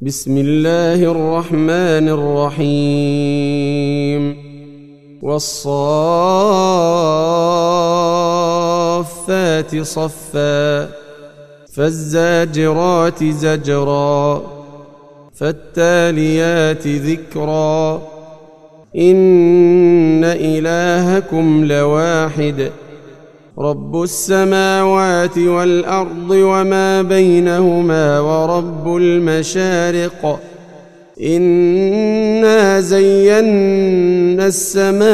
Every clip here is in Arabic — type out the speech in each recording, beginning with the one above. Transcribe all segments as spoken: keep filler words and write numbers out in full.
بسم الله الرحمن الرحيم والصافات صفا فالزاجرات زجرا فالتاليات ذكرا إن إلهكم لواحد رب السماوات والأرض وما بينهما ورب المشارق إنا زينا السماء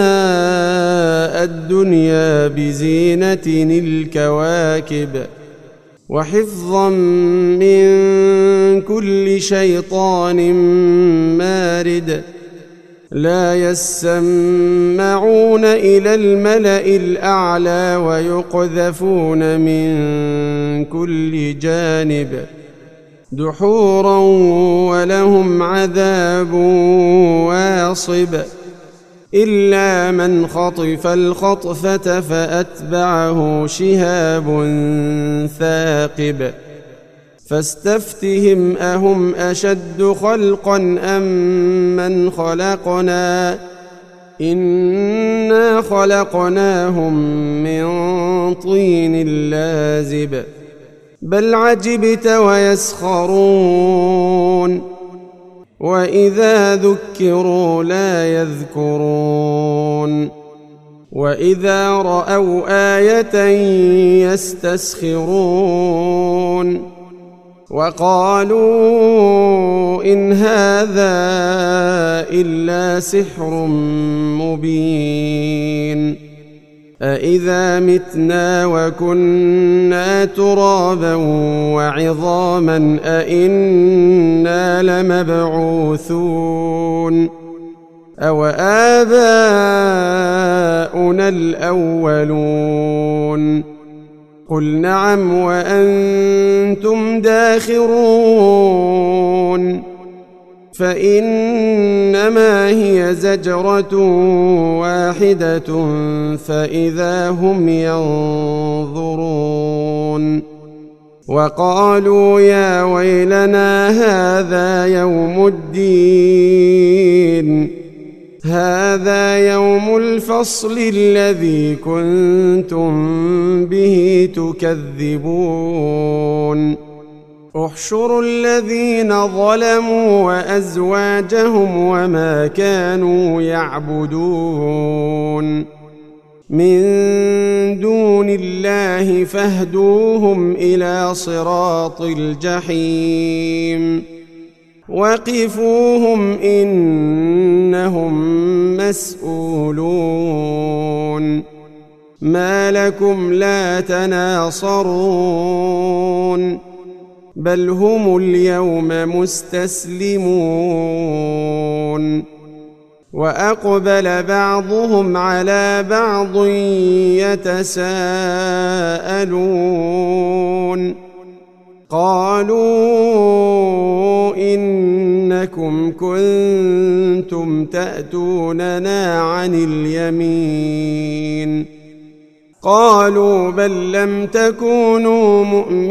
الدنيا بزينة الكواكب وحفظا من كل شيطان مارد لا يسمعون إلى الملأ الأعلى ويقذفون من كل جانب دحورا ولهم عذاب واصب إلا من خطف الخطفة فأتبعه شهاب ثاقب فاستفتهم أهم أشد خلقا أم من خلقنا إنا خلقناهم من طين لازب بل عجبت ويسخرون وإذا ذكروا لا يذكرون وإذا رأوا آية يستسخرون وقالوا إن هذا إلا سحر مبين أإذا متنا وكنا ترابا وعظاما أإنا لمبعوثون أو آباؤنا الأولون قل نعم وأنتم داخرون فإنما هي زجرة واحدة فإذا هم ينظرون وقالوا يا ويلنا هذا يوم الدين هذا يوم الفصل الذي كنتم به تكذبون احشروا الذين ظلموا وأزواجهم وما كانوا يعبدون من دون الله فاهدوهم إلى صراط الجحيم وقفوهم إنهم مسؤولون ما لكم لا تناصرون بل هم اليوم مستسلمون وأقبل بعضهم على بعض يتساءلون قالوا إنكم كنتم تأتوننا عن اليمين قالوا بل لم تكونوا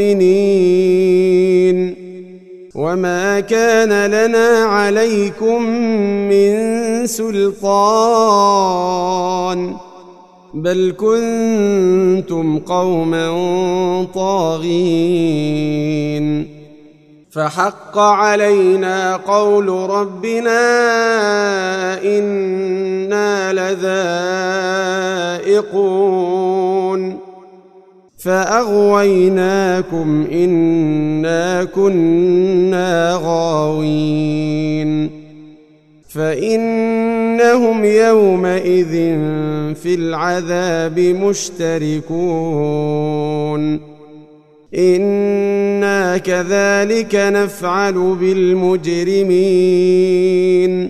مؤمنين وما كان لنا عليكم من سلطان بل كنتم قوما طاغين فحق علينا قول ربنا إنا لذائقون فأغويناكم إنا كنا غاوين فإنهم يومئذ في العذاب مشتركون إنا كذلك نفعل بالمجرمين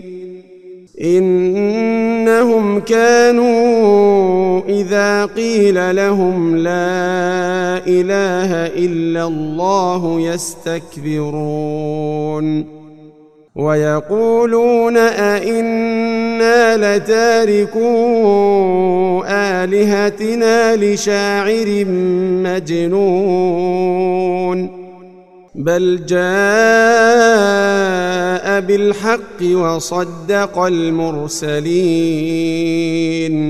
إنهم كانوا إذا قيل لهم لا إله إلا الله يستكبرون ويقولون أئنا لتاركو آلهتنا لشاعر مجنون بل جاء جاء بالحق وصدق المرسلين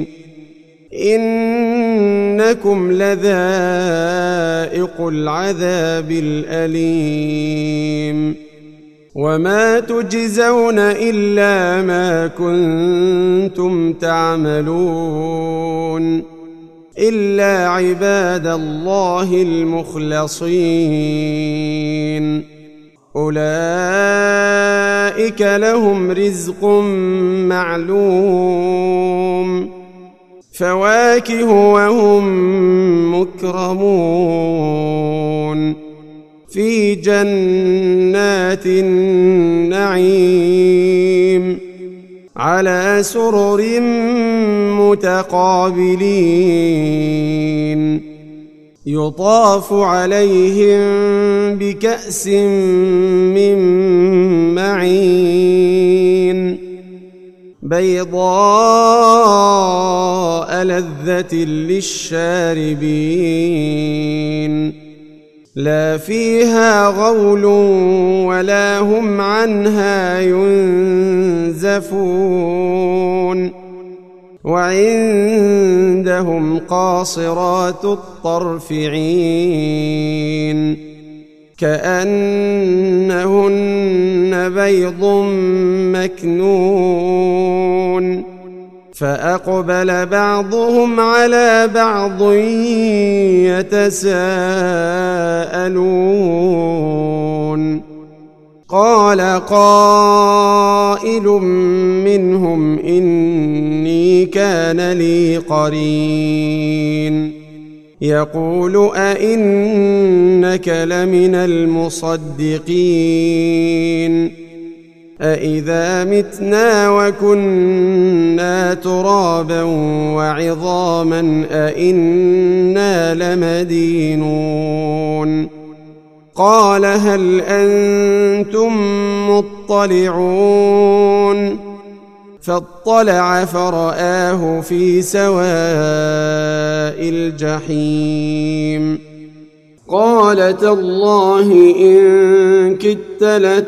إنكم لذائق العذاب الأليم وما تجزون إلا ما كنتم تعملون إلا عباد الله المخلصين أولئك لهم رزق معلوم فواكه وهم مكرمون في جنات النعيم على سرر متقابلين يطاف عليهم بكأس من معين بيضاء لذة للشاربين لا فيها غول ولا هم عنها ينزفون وعندهم قاصرات الطرف عين كأنهن بيض مكنون فأقبل بعضهم على بعض يتساءلون قال قائل منهم إني كان لي قرين يقول أئنك لمن المصدقين أإذا متنا وكنا ترابا وعظاما أئنا لمدينون قال هل أنتم مطلعون فاطلع فرآه في سواء الجحيم قال تالله إن كدت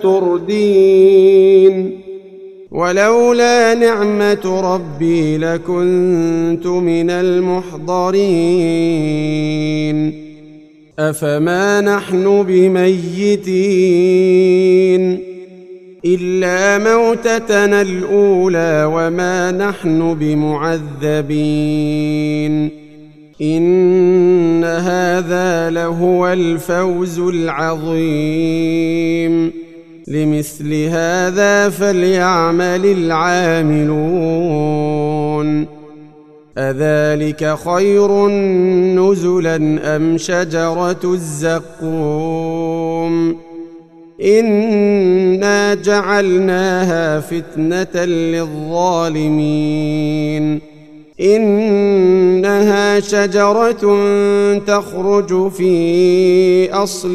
لتردين ولولا نعمة ربي لكنت من المحضرين أفما نحن بميتين إلا موتتنا الأولى وما نحن بمعذبين إن هذا لهو الفوز العظيم لمثل هذا فليعمل العاملون أذلك خير نزلا أم شجرة الزقوم إنا جعلناها فتنة للظالمين إنها شجرة تخرج في أصل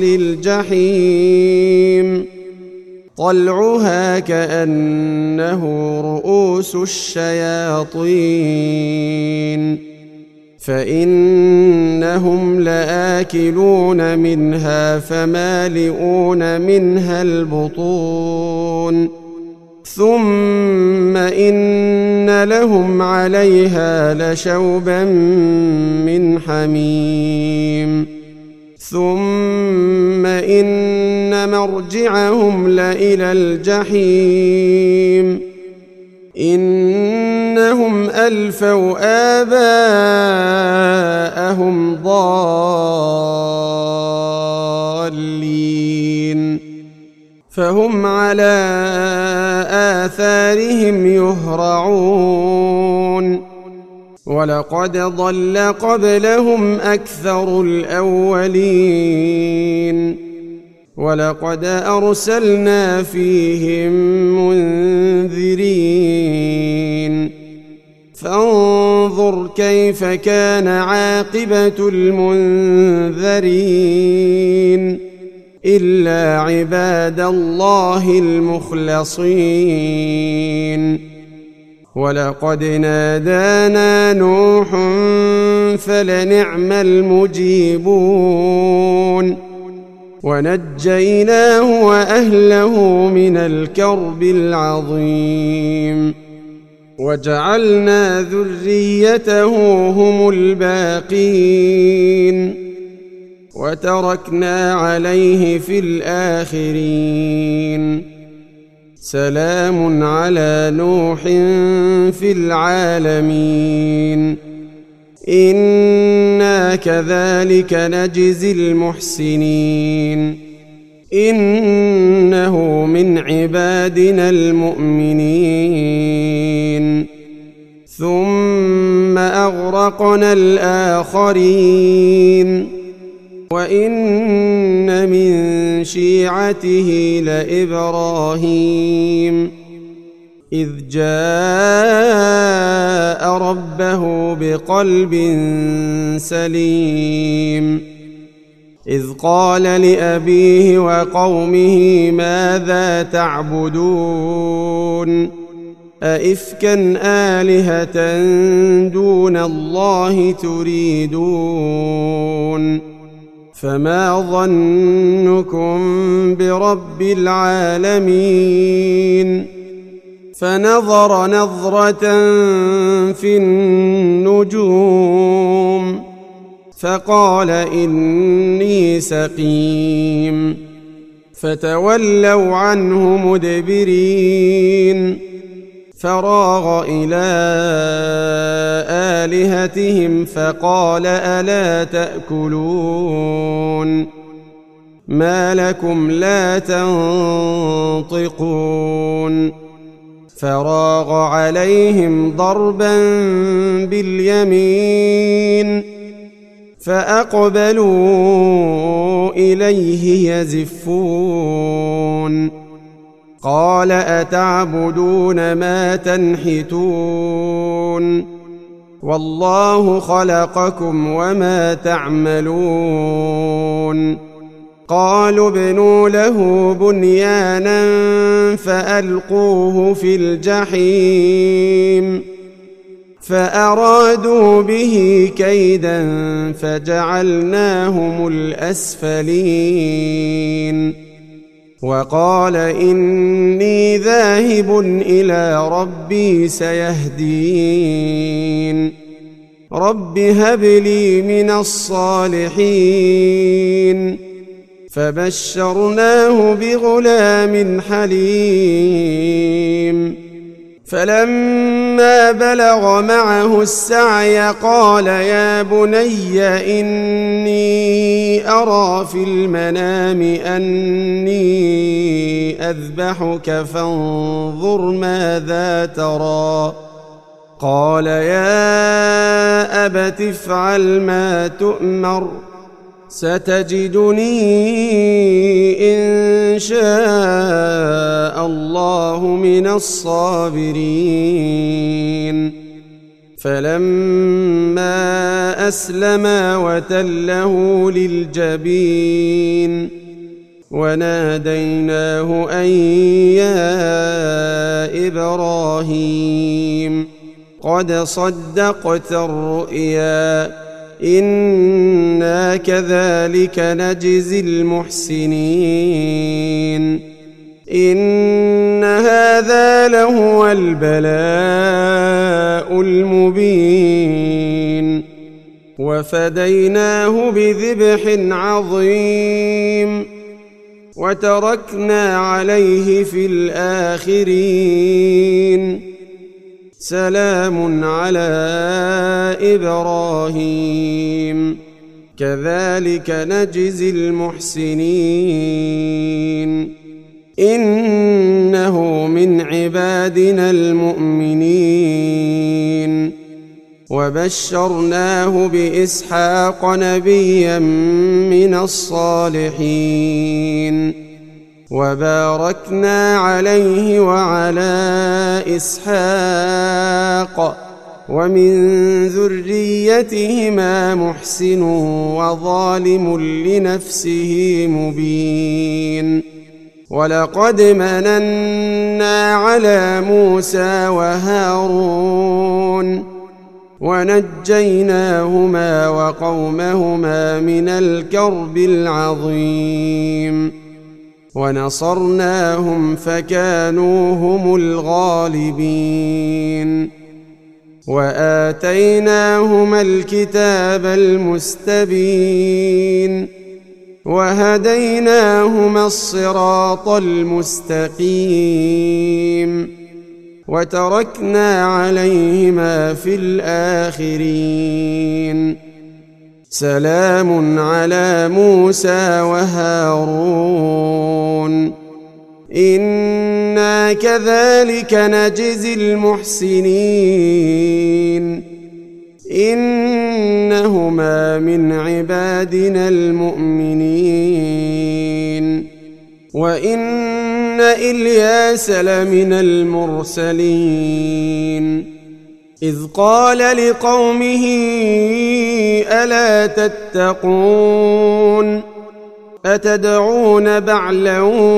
الجحيم طلعها كأنه رؤوس الشياطين فإنهم لآكلون منها فمالئون منها البطون ثم إن لهم عليها لشوبا من حميم ثم إن مرجعهم لإلى الجحيم إنهم ألفوا آباءهم ضالين فهم على آثارهم يهرعون ولقد ضل قبلهم أكثر الأولين ولقد أرسلنا فيهم منذرين فانظر كيف كان عاقبة المنذرين إلا عباد الله المخلصين ولقد نادانا نوح فلنعم المجيبون ونجيناه وأهله من الكرب العظيم وجعلنا ذريته هم الباقين وتركنا عليه في الآخرين سلام على نوح في العالمين إنا كذلك نجزي المحسنين إنه من عبادنا المؤمنين ثم أغرقنا الآخرين وإن من شيعته لإبراهيم إذ جاء ربه بقلب سليم إذ قال لأبيه وقومه ماذا تعبدون أئفكا آلهة دون الله تريدون فما ظنكم برب العالمين فنظر نظرة في النجوم فقال إني سقيم فتولوا عنه مدبرين فراغ إلى آلهتهم فقال ألا تأكلون ما لكم لا تنطقون فراغ عليهم ضربا باليمين فأقبلوا إليه يزفون قال أتعبدون ما تنحتون والله خلقكم وما تعملون قالوا ابنوا له بنيانا فألقوه في الجحيم فأرادوا به كيدا فجعلناهم الأسفلين وقال إني ذاهب إلى ربي سيهدين رب هب لي من الصالحين فبشرناه بغلام حليم فلما بلغ معه السعي قال يا بني إني أرى في المنام أني أذبحك فانظر ماذا ترى قال يا أبت افعل ما تؤمر ستجدني إن شاء الله من الصابرين فلما أسلما وتله للجبين وناديناه أن يا إبراهيم قد صدقت الرؤيا إنا كذلك نجزي المحسنين إن هذا لهو البلاء المبين وفديناه بذبح عظيم وتركنا عليه في الآخرين سلام على إبراهيم كذلك نجزي المحسنين إنه من عبادنا المؤمنين وبشرناه بإسحاق نبيا من الصالحين وباركنا عليه وعلى إسحاق ومن ذريتهما محسن وظالم لنفسه مبين ولقد مننا على موسى وهارون ونجيناهما وقومهما من الكرب العظيم ونصرناهم فكانوا هم الغالبين وآتيناهما الكتاب المستبين وهديناهما الصراط المستقيم وتركنا عليهما في الآخرين سلام على موسى وهارون إنا كذلك نجزي المحسنين إنهما من عبادنا المؤمنين وإن إلياس لمن المرسلين إذ قال لقومه ألا تتقون أتدعون بعلا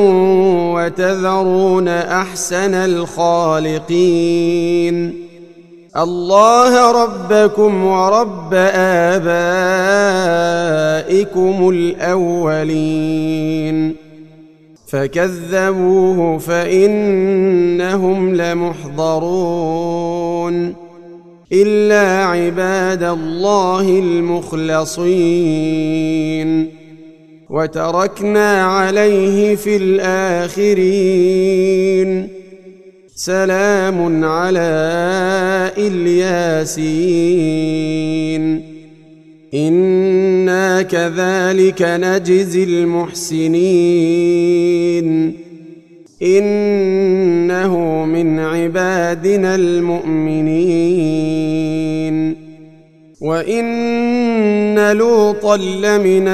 وتذرون أحسن الخالقين الله ربكم ورب آبائكم الأولين فكذبوه فإنهم لمحضرون إلا عباد الله المخلصين وتركنا عليه في الآخرين سلام على الياسين إنا كذلك نجزي المحسنين إنه من عبادنا المؤمنين وإن لوطا لمن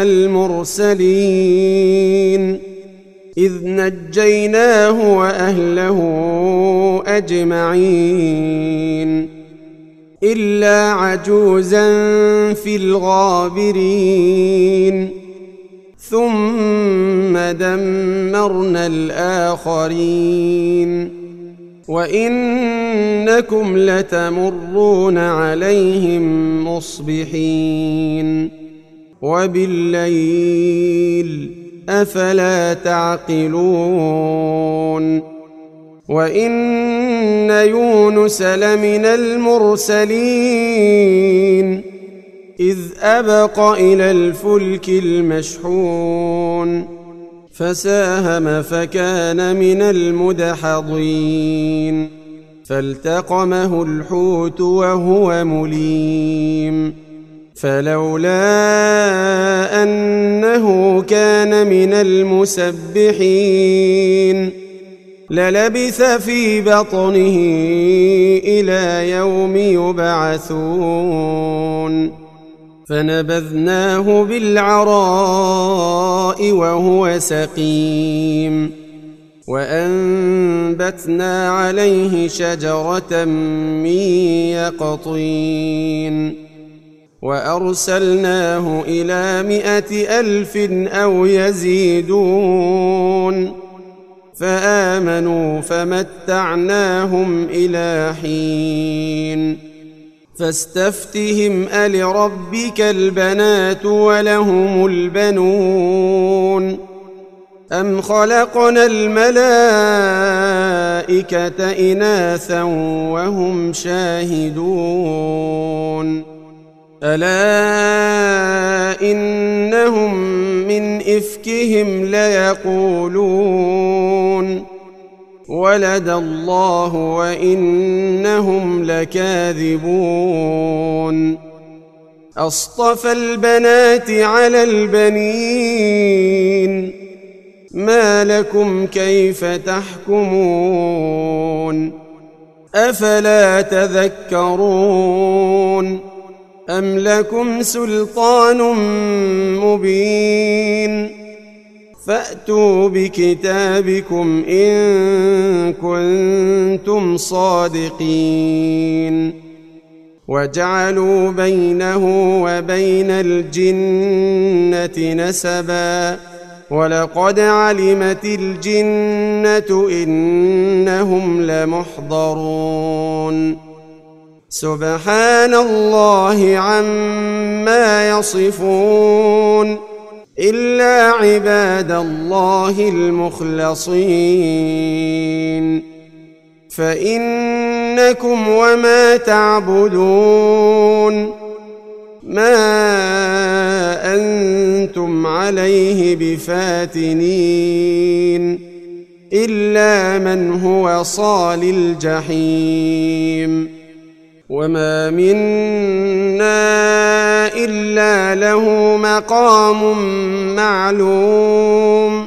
المرسلين إذ نجيناه وأهله أجمعين إلا عجوزا في الغابرين ثم دمرنا الآخرين وإنكم لتمرون عليهم مصبحين وبالليل أفلا تعقلون وإن يونس لمن المرسلين إذ أبق إلى الفلك المشحون فساهم فكان من المدحضين فالتقمه الحوت وهو مليم فلولا أنه كان من المسبحين للبث في بطنه إلى يوم يبعثون فنبذناه بالعراء وهو سقيم وأنبتنا عليه شجرة من يقطين وأرسلناه إلى مائة ألف أو يزيدون فآمنوا فمتعناهم إلى حين فاستفتهم ألربك البنات ولهم البنون أم خلقنا الملائكة إناثا وهم شاهدون ألا إنهم من إفكهم ليقولون ولد الله وإنهم لكاذبون أصطفى البنات على البنين ما لكم كيف تحكمون أفلا تذكرون أم لكم سلطان مبين فأتوا بكتابكم إن كنتم صادقين وجعلوا بينه وبين الجنة نسبا ولقد علمت الجنة إنهم لمحضرون سبحان الله عما يصفون إلا عباد الله المخلصين فإنكم وما تعبدون ما أنتم عليه بفاتنين إلا من هو صال الجحيم وما منا إلا له مقام معلوم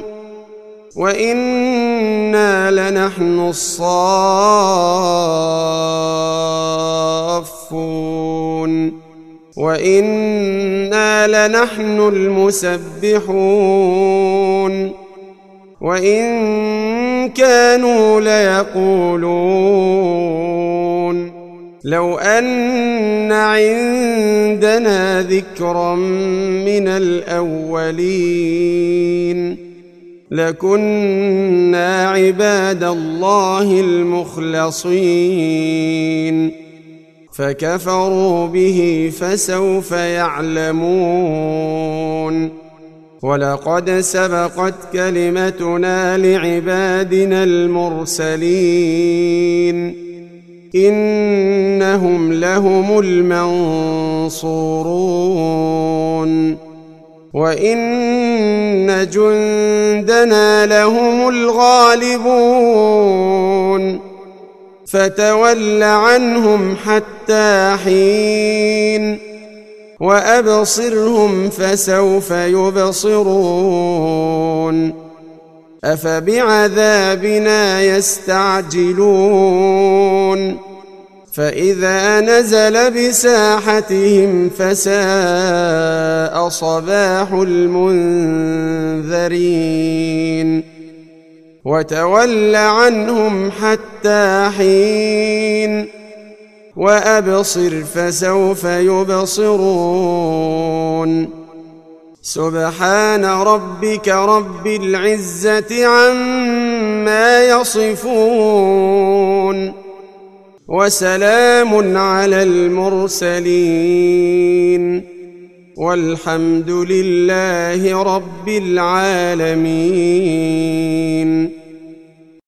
وإنا لنحن الصافون وإنا لنحن المسبحون وإن كانوا ليقولون لو أن عندنا ذكرا من الأولين لكنا عباد الله المخلصين فكفروا به فسوف يعلمون ولقد سبقت كلمتنا لعبادنا المرسلين إنهم لهم المنصورون وإن جندنا لهم الغالبون فتول عنهم حتى حين وأبصرهم فسوف يبصرون أفبعذابنا يستعجلون فإذا نزل بساحتهم فساء صباح المنذرين وتول عنهم حتى حين وأبصر فسوف يبصرون سبحان ربك رب العزة عما يصفون وسلام على المرسلين والحمد لله رب العالمين.